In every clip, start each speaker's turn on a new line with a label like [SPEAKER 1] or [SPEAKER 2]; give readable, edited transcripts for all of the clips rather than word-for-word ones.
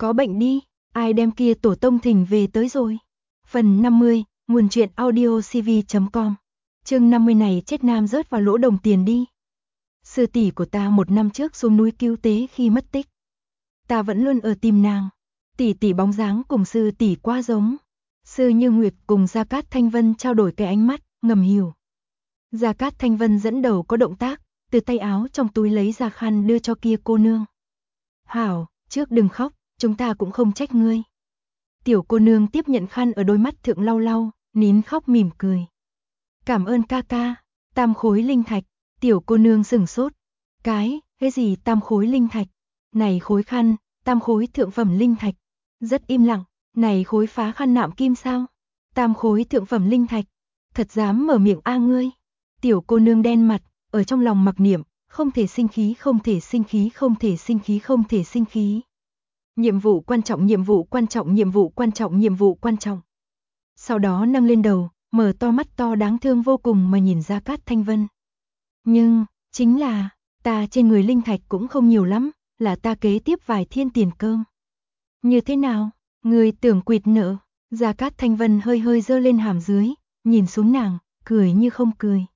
[SPEAKER 1] có bệnh đi, ai đem kia tổ tông thỉnh về tới rồi. Phần 50, nguồn truyện audio cv.com. Chương 50 này chết nam rớt vào lỗ đồng tiền đi. Sư tỷ của ta 1 năm trước xuống núi cứu tế khi mất tích. Ta vẫn luôn ở tìm nàng. Tỷ bóng dáng cùng sư tỷ quá giống. Sư Như Nguyệt cùng Gia Cát Thanh Vân trao đổi cái ánh mắt, ngầm hiểu. Gia Cát Thanh Vân dẫn đầu có động tác, từ tay áo trong túi lấy ra khăn đưa cho kia cô nương. Hảo, trước đừng khóc, chúng ta cũng không trách ngươi. Tiểu cô nương tiếp nhận khăn ở đôi mắt thượng lau lau, nín khóc mỉm cười. Cảm ơn ca ca, 3 khối linh thạch. Tiểu cô nương sửng sốt. Cái gì 3 khối linh thạch? Này khối khăn, 3 khối thượng phẩm linh thạch. Rất im lặng, này khối phá khăn nạm kim sao? 3 khối thượng phẩm linh thạch. Thật dám mở miệng a ngươi. Tiểu cô nương đen mặt, ở trong lòng mặc niệm, không thể sinh khí, không thể sinh khí, không thể sinh khí, không thể sinh khí. Nhiệm vụ quan trọng, nhiệm vụ quan trọng, nhiệm vụ quan trọng, nhiệm vụ quan trọng. Sau đó nâng lên đầu, mở to mắt to đáng thương vô cùng mà nhìn Gia Cát Thanh Vân. Nhưng, chính là, ta trên người linh thạch cũng không nhiều lắm, là ta kế tiếp vài thiên tiền cơm. Như thế nào, người tưởng quỵt nợ? Gia Cát Thanh Vân hơi hơi giơ lên hàm dưới, nhìn xuống nàng, cười như không cười.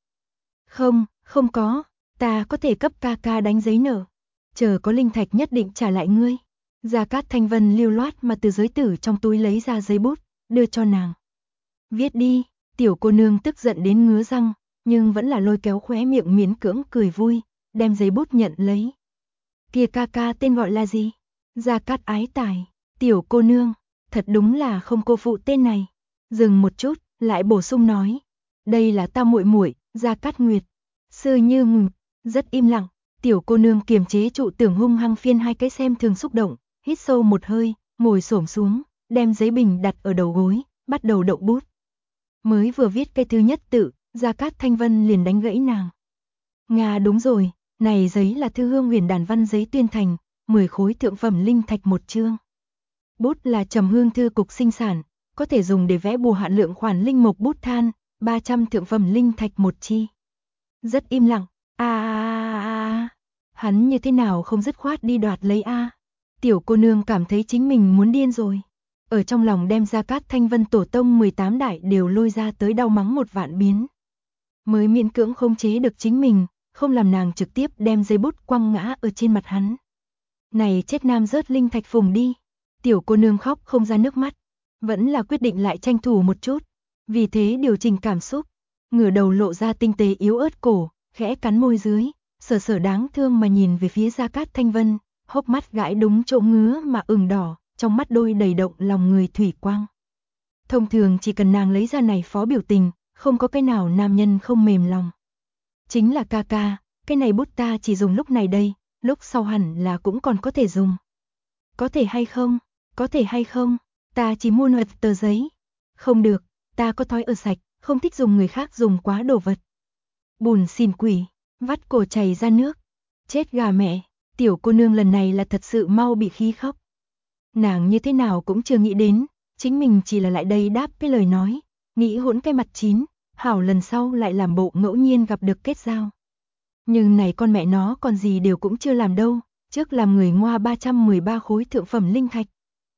[SPEAKER 1] Không có, ta có thể cấp ca ca đánh giấy nợ. Chờ có linh thạch nhất định trả lại ngươi. Gia Cát Thanh Vân lưu loát mà từ giới tử trong túi lấy ra giấy bút, đưa cho nàng. Viết đi, tiểu cô nương tức giận đến ngứa răng, nhưng vẫn là lôi kéo khóe miệng miễn cưỡng cười vui, đem giấy bút nhận lấy. Kia ca ca tên gọi là gì? Gia Cát Ái Tài. Tiểu cô nương, thật đúng là không cô phụ tên này. Dừng một chút, lại bổ sung nói. Đây là ta muội muội, Gia Cát Nguyệt. Sư Như Nguyệt, rất im lặng, tiểu cô nương kiềm chế trụ tưởng hung hăng phiên 2 cái xem thường xúc động, hít sâu một hơi, ngồi xổm xuống, đem giấy bình đặt ở đầu gối, bắt đầu động bút. Mới vừa viết cái thứ nhất tự, Gia Cát Thanh Vân liền đánh gãy nàng. Nga đúng rồi, này giấy là Thư Hương Huyền đàn văn giấy tuyên thành, 10 khối thượng phẩm linh thạch 1 chương. Bút là Trầm Hương thư cục sinh sản, có thể dùng để vẽ bùa hạn lượng khoản linh mộc bút than, 300 thượng phẩm linh thạch 1 chi. Rất im lặng, hắn như thế nào không dứt khoát đi đoạt lấy a? Tiểu cô nương cảm thấy chính mình muốn điên rồi. Ở trong lòng đem Gia Cát Thanh Vân tổ tông 18 đại đều lôi ra tới đau mắng 1 vạn biến. Mới miễn cưỡng không chế được chính mình, không làm nàng trực tiếp đem giấy bút quăng ngã ở trên mặt hắn. Này chết nam rớt linh thạch phùng đi. Tiểu cô nương khóc không ra nước mắt, vẫn là quyết định lại tranh thủ một chút. Vì thế điều chỉnh cảm xúc, ngửa đầu lộ ra tinh tế yếu ớt cổ, khẽ cắn môi dưới, sở đáng thương mà nhìn về phía Gia Cát Thanh Vân, hốc mắt gãi đúng chỗ ngứa mà ửng đỏ, trong mắt đôi đầy động lòng người thủy quang. Thông thường chỉ cần nàng lấy ra này phó biểu tình, không có cái nào nam nhân không mềm lòng. Chính là ca ca, cái này bút ta chỉ dùng lúc này đây, lúc sau hẳn là cũng còn có thể dùng. Có thể hay không? Có thể hay không? Ta chỉ mua 1 tờ giấy. Không được, ta có thói ở sạch, không thích dùng người khác dùng quá đồ vật. Bùn xỉn quỷ, vắt cổ chảy ra nước. Chết gà mẹ, tiểu cô nương lần này là thật sự mau bị khí khóc. Nàng như thế nào cũng chưa nghĩ đến, chính mình chỉ là lại đây đáp cái lời nói, nghĩ hỗn cái mặt chín, hảo lần sau lại làm bộ ngẫu nhiên gặp được kết giao. Nhưng này con mẹ nó còn gì đều cũng chưa làm đâu, trước làm người ngoa 313 khối thượng phẩm linh thạch.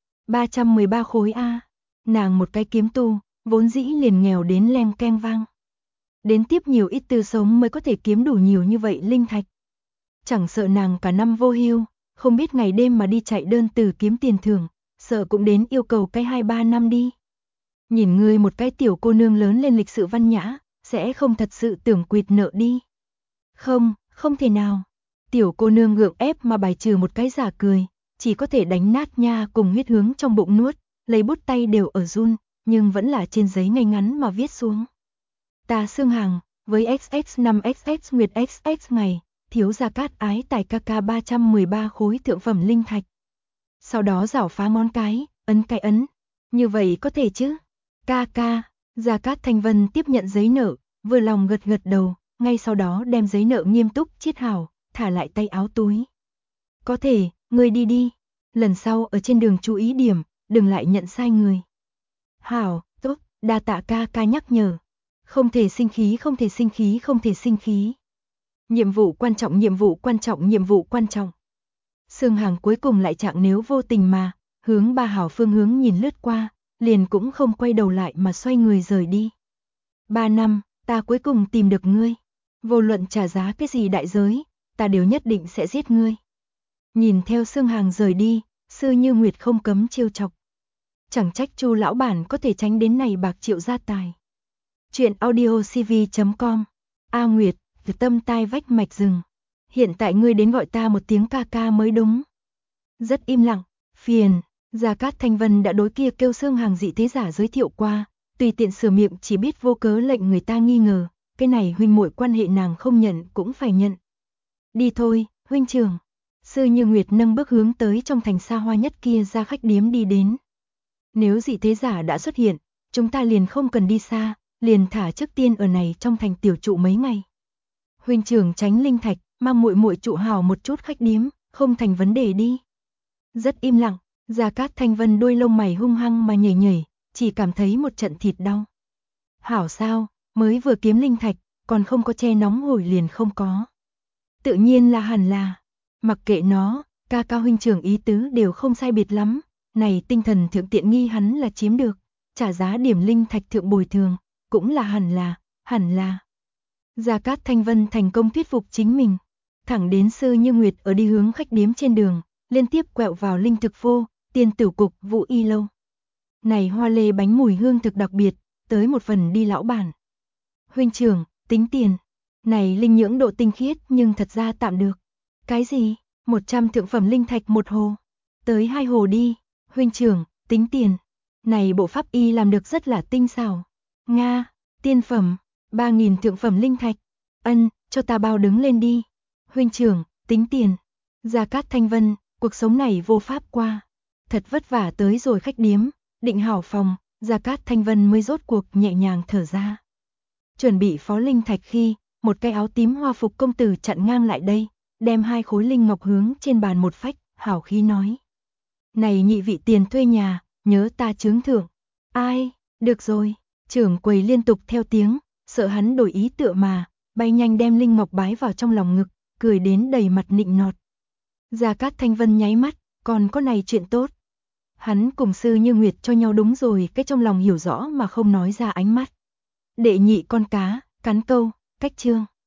[SPEAKER 1] 313 khối a, nàng một cái kiếm tu, vốn dĩ liền nghèo đến leng keng vang. Đến tiếp nhiều ít tư sống mới có thể kiếm đủ nhiều như vậy linh thạch. Chẳng sợ nàng cả năm vô hưu, không biết ngày đêm mà đi chạy đơn từ kiếm tiền thưởng, sợ cũng đến yêu cầu cái 2-3 năm đi. Nhìn ngươi một cái tiểu cô nương lớn lên lịch sự văn nhã, sẽ không thật sự tưởng quỵt nợ đi. Không thể nào. Tiểu cô nương gượng ép mà bài trừ một cái giả cười, chỉ có thể đánh nát nha cùng huyết hướng trong bụng nuốt, lấy bút tay đều ở run, nhưng vẫn là trên giấy ngay ngắn mà viết xuống. Ta xương hàng, với XX5XX Nguyệt XX ngày, thiếu Gia Cát Ái Tài ca ca 313 khối thượng phẩm linh thạch. Sau đó rảo phá ngón cái, ấn cái ấn. Như vậy có thể chứ? Ca ca, Gia Cát Thanh Vân tiếp nhận giấy nợ, vừa lòng gật gật đầu, ngay sau đó đem giấy nợ nghiêm túc chiết hảo, thả lại tay áo túi. Có thể, ngươi đi đi. Lần sau ở trên đường chú ý điểm, đừng lại nhận sai người. Hảo, tốt, đa tạ ca ca nhắc nhở. Không thể sinh khí, không thể sinh khí, không thể sinh khí. Nhiệm vụ quan trọng, nhiệm vụ quan trọng, nhiệm vụ quan trọng. Sương Hàng cuối cùng lại chạng nếu vô tình mà, hướng Ba Hảo phương hướng nhìn lướt qua, liền cũng không quay đầu lại mà xoay người rời đi. 3 năm, ta cuối cùng tìm được ngươi. Vô luận trả giá cái gì đại giới, ta đều nhất định sẽ giết ngươi. Nhìn theo Sương Hàng rời đi, Sư Như Nguyệt không cấm trêu chọc. Chẳng trách Chu lão bản có thể tránh đến này bạc triệu gia tài. Chuyện audiocv.com. A Nguyệt, từ tâm tai vách mạch rừng. Hiện tại ngươi đến gọi ta một tiếng ca ca mới đúng. Rất im lặng, phiền. Gia Cát Thanh Vân đã đối kia kêu Sương Hàng dị thế giả giới thiệu qua, tùy tiện sửa miệng chỉ biết vô cớ lệnh người ta nghi ngờ, cái này huynh muội quan hệ nàng không nhận cũng phải nhận. Đi thôi, huynh trưởng. Sư Như Nguyệt nâng bước hướng tới trong thành xa hoa nhất kia ra khách điếm đi đến. Nếu dị thế giả đã xuất hiện, chúng ta liền không cần đi xa, liền thả trước tiên ở này trong thành tiểu trụ mấy ngày. Huynh trưởng tránh linh thạch, mang muội muội trụ hào một chút khách điếm, không thành vấn đề đi. Rất im lặng, Gia Cát Thanh Vân đôi lông mày hung hăng mà nhảy nhảy, chỉ cảm thấy một trận thịt đau. Hảo sao, mới vừa kiếm linh thạch, còn không có che nóng hổi liền không có. Tự nhiên là hẳn là, mặc kệ nó, ca ca huynh trưởng ý tứ đều không sai biệt lắm, này tinh thần thượng tiện nghi hắn là chiếm được, trả giá điểm linh thạch thượng bồi thường, cũng là hẳn là. Gia Cát Thanh Vân thành công thuyết phục chính mình, thẳng đến Sư Như Nguyệt ở đi hướng khách điếm trên đường, liên tiếp quẹo vào linh thực phô, Tiên Tử Cục, Vũ Y Lâu. Này hoa lê bánh mùi hương thực đặc biệt, tới một phần đi lão bản. Huynh trưởng, tính tiền. Này linh nhưỡng độ tinh khiết nhưng thật ra tạm được. Cái gì? 100 thượng phẩm linh thạch một hồ. Tới 2 hồ đi. Huynh trưởng, tính tiền. Này bộ pháp y làm được rất là tinh xảo. Nga, tiên phẩm, 3.000 thượng phẩm linh thạch. Ân, cho ta bao đứng lên đi. Huynh trưởng, tính tiền. Gia Cát Thanh Vân, cuộc sống này vô pháp qua. Thật vất vả tới rồi khách điếm, định hảo phòng, Gia Cát Thanh Vân mới rốt cuộc nhẹ nhàng thở ra. Chuẩn bị phó linh thạch khi, một cái áo tím hoa phục công tử chặn ngang lại đây, đem 2 khối linh ngọc hướng trên bàn một phách, hảo khí nói. Này nhị vị tiền thuê nhà, nhớ ta chướng thưởng. Ai, được rồi, trưởng quầy liên tục theo tiếng, sợ hắn đổi ý tựa mà, bay nhanh đem linh ngọc bái vào trong lòng ngực, cười đến đầy mặt nịnh nọt. Gia Cát Thanh Vân nháy mắt, còn có này chuyện tốt. Hắn cùng Sư Như Nguyệt cho nhau đúng rồi cái trong lòng hiểu rõ mà không nói ra ánh mắt. Đệ nhị con cá, cắn câu, cách chương.